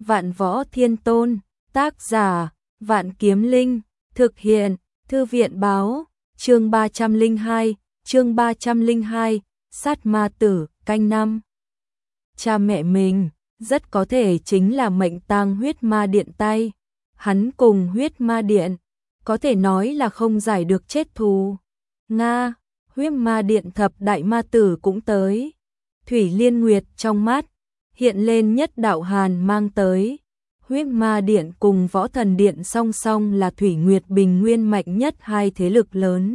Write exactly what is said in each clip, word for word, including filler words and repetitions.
Vạn Võ Thiên Tôn, tác giả, Vạn Kiếm Linh, thực hiện, Thư viện báo, chương ba trăm lẻ hai, chương ba trăm lẻ hai, sát ma tử, canh năm. Cha mẹ mình, rất có thể chính là mệnh tang huyết ma điện tay. Hắn cùng huyết ma điện, có thể nói là không giải được chết thù. Nga, huyết ma điện thập đại ma tử cũng tới. Thủy Liên Nguyệt trong mắt hiện lên nhất đạo hàn mang tới. Huyết ma điện cùng võ thần điện song song là Thủy Nguyệt Bình Nguyên mạnh nhất hai thế lực lớn.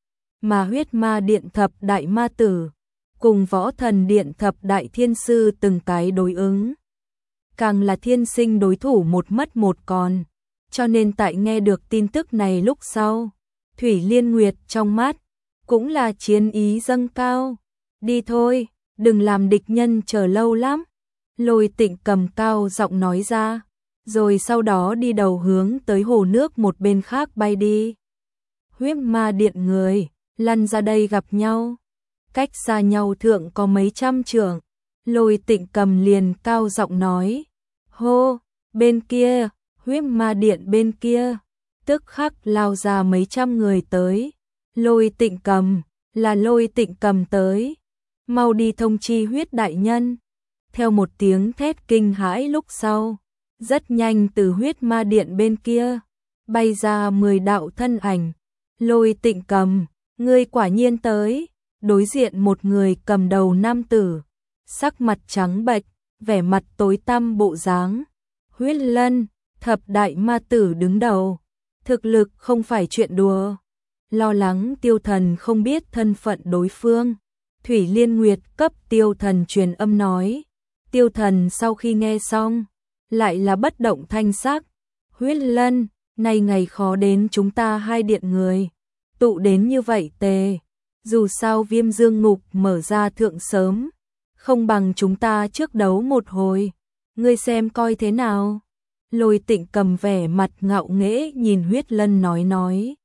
Mà huyết ma điện thập đại ma tử cùng võ thần điện thập đại thiên sư từng cái đối ứng. Càng là thiên sinh đối thủ một mất một còn. Cho nên tại nghe được tin tức này lúc sau, Thủy Liên Nguyệt trong mắt cũng là chiến ý dâng cao. Đi thôi, đừng làm địch nhân chờ lâu lắm. Lôi Tịnh cầm cao giọng nói ra, rồi sau đó đi đầu hướng tới hồ nước một bên khác bay đi. Huyết ma điện người, lăn ra đây gặp nhau. Cách xa nhau thượng có mấy trăm trượng. Lôi Tịnh cầm liền cao giọng nói, hô, bên kia, huyết ma điện bên kia. Tức khắc lao ra mấy trăm người tới. Lôi Tịnh cầm, là Lôi Tịnh cầm tới. Mau đi thông chi huyết đại nhân. Theo một tiếng thét kinh hãi lúc sau, rất nhanh từ huyết ma điện bên kia bay ra mười đạo thân ảnh. Lôi Tịnh cầm, ngươi quả nhiên tới. Đối diện một người cầm đầu nam tử, sắc mặt trắng bệch, vẻ mặt tối tăm bộ dáng. Huyết Lân, thập đại ma tử đứng đầu, thực lực không phải chuyện đùa. Lo lắng Tiêu Thần không biết thân phận đối phương, Thủy Liên Nguyệt cấp Tiêu Thần truyền âm nói. Tiêu Thần sau khi nghe xong, lại là bất động thanh sắc. Huyết Lân, nay ngày khó đến chúng ta hai điện người tụ đến như vậy tề. Dù sao Viêm Dương Ngục mở ra thượng sớm, không bằng chúng ta trước đấu một hồi. Ngươi xem coi thế nào. Lôi Tịnh cầm vẻ mặt ngạo nghễ nhìn Huyết Lân nói nói.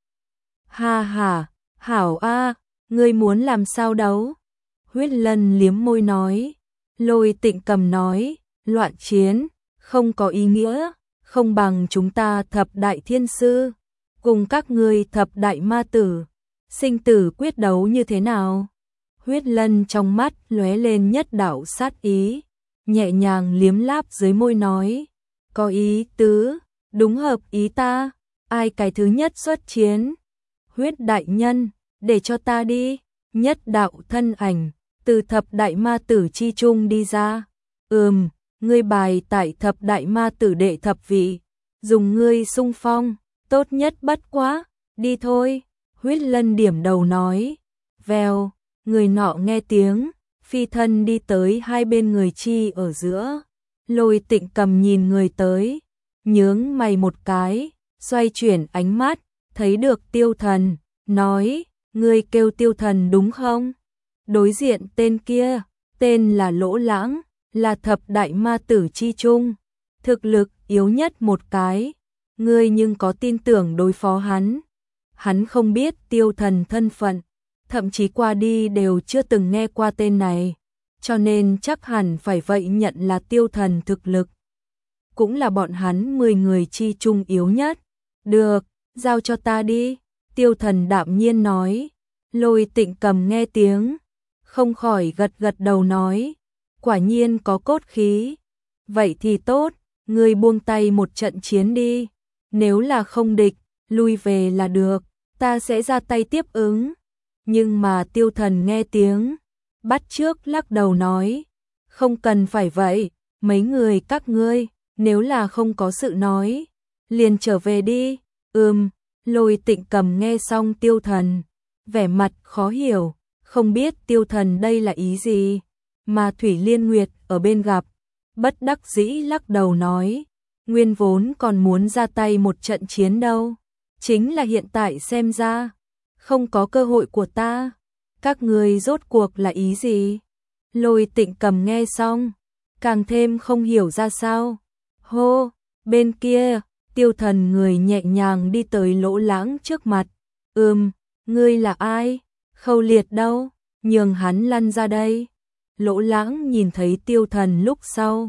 Ha ha, hảo a, ngươi muốn làm sao đấu? Huyết Lân liếm môi nói. Lôi Tịnh cầm nói, loạn chiến, không có ý nghĩa, không bằng chúng ta thập đại thiên sư, cùng các ngươi thập đại ma tử, sinh tử quyết đấu như thế nào? Huyết Lân trong mắt lóe lên nhất đạo sát ý, nhẹ nhàng liếm láp dưới môi nói, có ý tứ, đúng hợp ý ta, ai cái thứ nhất xuất chiến? Huyết đại nhân, để cho ta đi. Nhất đạo thân ảnh từ thập đại ma tử chi trung đi ra. Ừm, ngươi bài tại thập đại ma tử đệ thập vị, dùng ngươi xung phong, tốt nhất bất quá, đi thôi. Huyết Lân điểm đầu nói. Vèo, người nọ nghe tiếng, phi thân đi tới hai bên người chi ở giữa. Lôi Tịnh cầm nhìn người tới, nhướng mày một cái, xoay chuyển ánh mắt, thấy được Tiêu Thần, nói, ngươi kêu Tiêu Thần đúng không? Đối diện tên kia, tên là Lỗ Lãng, là thập đại ma tử chi trung, thực lực yếu nhất một cái, ngươi nhưng có tin tưởng đối phó hắn? Hắn không biết Tiêu Thần thân phận, thậm chí qua đi đều chưa từng nghe qua tên này, cho nên chắc hẳn phải vậy nhận là Tiêu Thần thực lực. Cũng là bọn hắn mười người chi trung yếu nhất. Được, giao cho ta đi. Tiêu Thần đạm nhiên nói. Lôi Tịnh cầm nghe tiếng, không khỏi gật gật đầu nói. Quả nhiên có cốt khí. Vậy thì tốt, ngươi buông tay một trận chiến đi. Nếu là không địch, lui về là được, ta sẽ ra tay tiếp ứng. Nhưng mà Tiêu Thần nghe tiếng, bắt trước lắc đầu nói. Không cần phải vậy, mấy người các ngươi, nếu là không có sự nói, liền trở về đi. Ừm, Lôi Tịnh cầm nghe xong Tiêu Thần, vẻ mặt khó hiểu, không biết Tiêu Thần đây là ý gì. Mà Thủy Liên Nguyệt ở bên gặp, bất đắc dĩ lắc đầu nói, nguyên vốn còn muốn ra tay một trận chiến đâu, chính là hiện tại xem ra, không có cơ hội của ta. Các người rốt cuộc là ý gì? Lôi Tịnh cầm nghe xong, càng thêm không hiểu ra sao. Hô, bên kia, Tiêu Thần người nhẹ nhàng đi tới Lỗ Lãng trước mặt. Ừm, ngươi là ai? Khâu Liệt đâu? Nhường hắn lăn ra đây. Lỗ Lãng nhìn thấy Tiêu Thần lúc sau,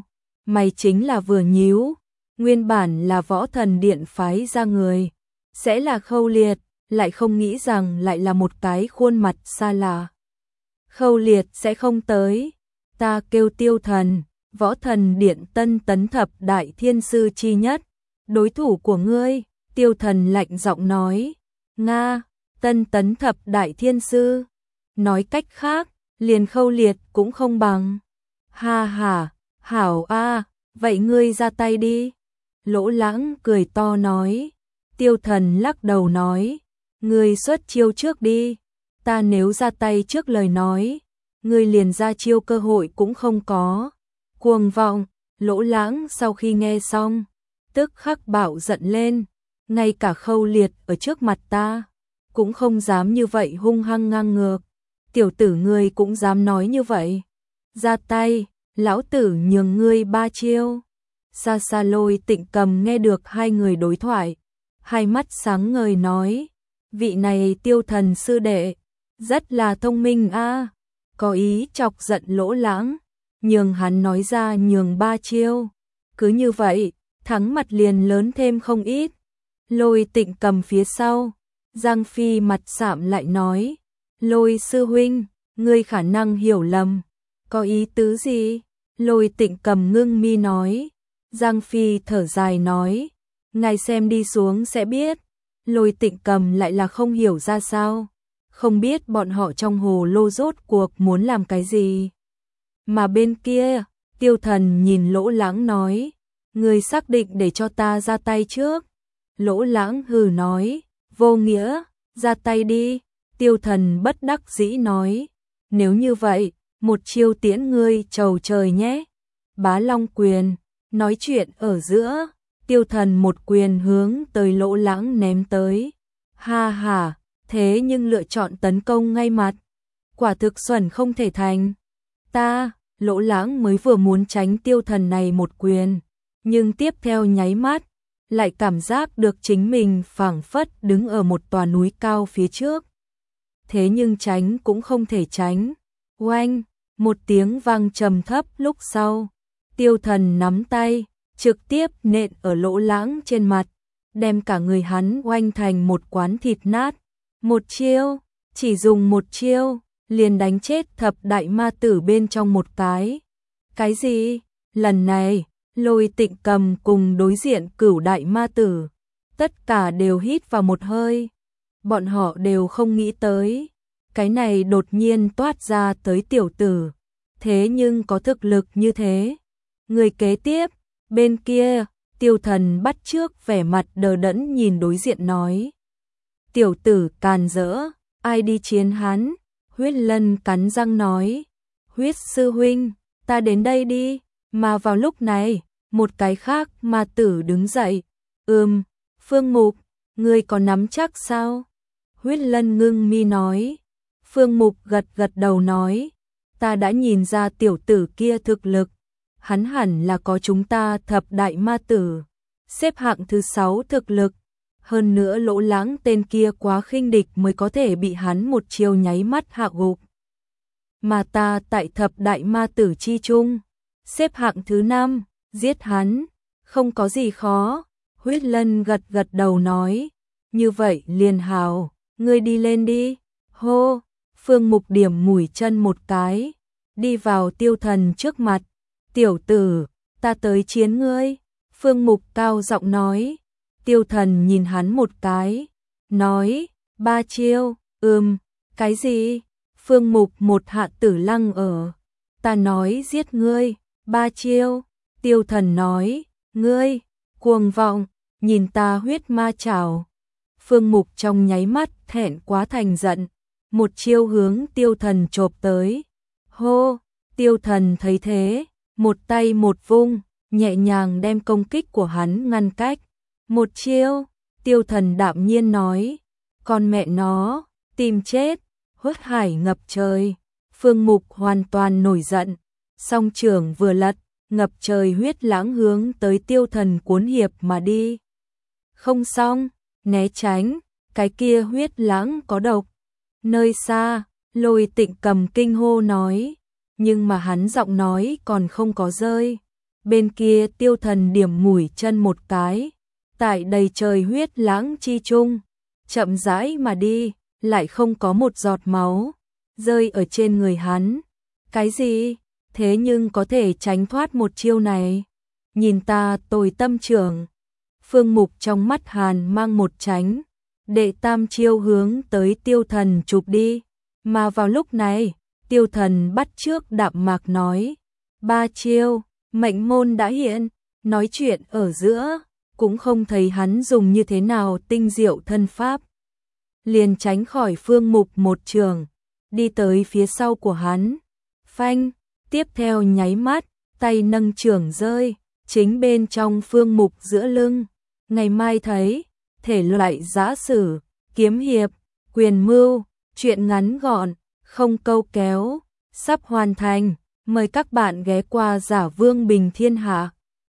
mày chính là vừa nhíu, nguyên bản là Võ Thần Điện phái ra người, sẽ là Khâu Liệt, lại không nghĩ rằng lại là một cái khuôn mặt xa lạ. Khâu Liệt sẽ không tới, ta kêu Tiêu Thần, Võ Thần Điện tân tấn thập đại thiên sư chi nhất, đối thủ của ngươi. Tiêu Thần lạnh giọng nói, Nga, tân tấn thập đại thiên sư, nói cách khác, liền Khâu Liệt cũng không bằng. Ha ha, hảo a, vậy ngươi ra tay đi. Lỗ Lãng cười to nói. Tiêu Thần lắc đầu nói, ngươi xuất chiêu trước đi, ta nếu ra tay trước lời nói, ngươi liền ra chiêu cơ hội cũng không có. Cuồng vọng. Lỗ Lãng sau khi nghe xong, tức khắc bạo giận lên, ngay cả Khâu Liệt ở trước mặt ta, cũng không dám như vậy hung hăng ngang ngược. Tiểu tử ngươi cũng dám nói như vậy. Ra tay, lão tử nhường ngươi ba chiêu. Xa xa Lôi Tịnh Cầm nghe được hai người đối thoại, hai mắt sáng ngời nói, vị này Tiêu Thần sư đệ, rất là thông minh a, có ý chọc giận Lỗ Lãng, nhường hắn nói ra nhường ba chiêu. Cứ như vậy, thắng mặt liền lớn thêm không ít. Lôi Tịnh Cầm phía sau, Giang Phi mặt sạm lại nói, Lôi sư huynh, ngươi khả năng hiểu lầm, có ý tứ gì? Lôi Tịnh Cầm ngưng mi nói. Giang Phi thở dài nói, ngài xem đi xuống sẽ biết. Lôi Tịnh Cầm lại là không hiểu ra sao, không biết bọn họ trong hồ lô rốt cuộc muốn làm cái gì. Mà bên kia, Tiêu Thần nhìn Lỗ Lãng nói, ngươi xác định để cho ta ra tay trước. Lỗ Lãng hừ nói, vô nghĩa, ra tay đi. Tiêu Thần bất đắc dĩ nói, nếu như vậy, một chiêu tiễn ngươi trầu trời nhé. Bá Long quyền. Nói chuyện ở giữa, Tiêu Thần một quyền hướng tới Lỗ Lãng ném tới. Ha ha, thế nhưng lựa chọn tấn công ngay mặt, quả thực xuẩn không thể thành. Ta, Lỗ Lãng mới vừa muốn tránh Tiêu Thần này một quyền, nhưng tiếp theo nháy mắt, lại cảm giác được chính mình phảng phất đứng ở một tòa núi cao phía trước. Thế nhưng tránh cũng không thể tránh. Oanh, một tiếng vang trầm thấp lúc sau, Tiêu Thần nắm tay, trực tiếp nện ở Lỗ Lãng trên mặt, đem cả người hắn oanh thành một quán thịt nát. Một chiêu, chỉ dùng một chiêu, liền đánh chết thập đại ma tử bên trong một cái. Cái gì? Lần này, Lôi Tịnh Cầm cùng đối diện cửu đại ma tử, tất cả đều hít vào một hơi. Bọn họ đều không nghĩ tới, cái này đột nhiên toát ra tới tiểu tử, thế nhưng có thực lực như thế. Người kế tiếp, bên kia, Tiêu Thần bắt chước vẻ mặt đờ đẫn nhìn đối diện nói. Tiểu tử càn rỡ, ai đi chiến hắn? Huyết Lân cắn răng nói. Huyết sư huynh, ta đến đây đi. Mà vào lúc này, một cái khác ma tử đứng dậy. Ừm, Phương Mục, ngươi có nắm chắc sao? Huyết Lân ngưng mi nói. Phương Mục gật gật đầu nói. Ta đã nhìn ra tiểu tử kia thực lực. Hắn hẳn là có chúng ta thập đại ma tử, xếp hạng thứ sáu thực lực. Hơn nữa Lỗ Lãng tên kia quá khinh địch mới có thể bị hắn một chiêu nháy mắt hạ gục. Mà ta tại thập đại ma tử chi chung, xếp hạng thứ năm, giết hắn, không có gì khó. Huyết Lân gật gật đầu nói, như vậy liền hào, ngươi đi lên đi. Hô, Phương Mục điểm mũi chân một cái, đi vào Tiêu Thần trước mặt. Tiểu tử, ta tới chiến ngươi. Phương Mục cao giọng nói. Tiêu Thần nhìn hắn một cái, nói, ba chiêu. Ừm, cái gì? Phương Mục một hạ tử lăng ở. Ta nói giết ngươi, ba chiêu. Tiêu Thần nói, ngươi, cuồng vọng, nhìn ta huyết ma chảo. Phương Mục trong nháy mắt thẹn quá thành giận, một chiêu hướng Tiêu Thần chộp tới. Hô, Tiêu Thần thấy thế, một tay một vung, nhẹ nhàng đem công kích của hắn ngăn cách. Một chiêu, Tiêu Thần đạm nhiên nói, con mẹ nó, tìm chết. Huyết hải ngập trời, Phương Mục hoàn toàn nổi giận, song trường vừa lật, ngập trời huyết lãng hướng tới Tiêu Thần cuốn hiệp mà đi. Không xong, né tránh, cái kia huyết lãng có độc. Nơi xa, Lôi Tịnh Cầm kinh hô nói, nhưng mà hắn giọng nói còn không có rơi, Bên kia Tiêu Thần điểm mũi chân một cái, tại đầy trời huyết lãng chi trung, chậm rãi mà đi, lại không có một giọt máu rơi ở trên người hắn. Cái gì? Thế nhưng có thể tránh thoát một chiêu này? Nhìn ta tồi tâm trưởng. Phương Mục trong mắt hàn mang một tránh, đệ tam chiêu hướng tới Tiêu Thần chụp đi. Mà vào lúc này, Tiêu Thần bắt trước đạm mạc nói, ba chiêu, mệnh môn đã hiện. Nói chuyện ở giữa, cũng không thấy hắn dùng như thế nào tinh diệu thân pháp, liền tránh khỏi Phương Mục một trường, đi tới phía sau của hắn. Phanh, tiếp theo nháy mắt, tay nâng trường rơi, chính bên trong Phương Mục giữa lưng. Ngày mai thấy, thể loại giã sử, kiếm hiệp, quyền mưu, chuyện ngắn gọn, không câu kéo, sắp hoàn thành. Mời các bạn ghé qua Giả Vương Bình Thiên Hạ.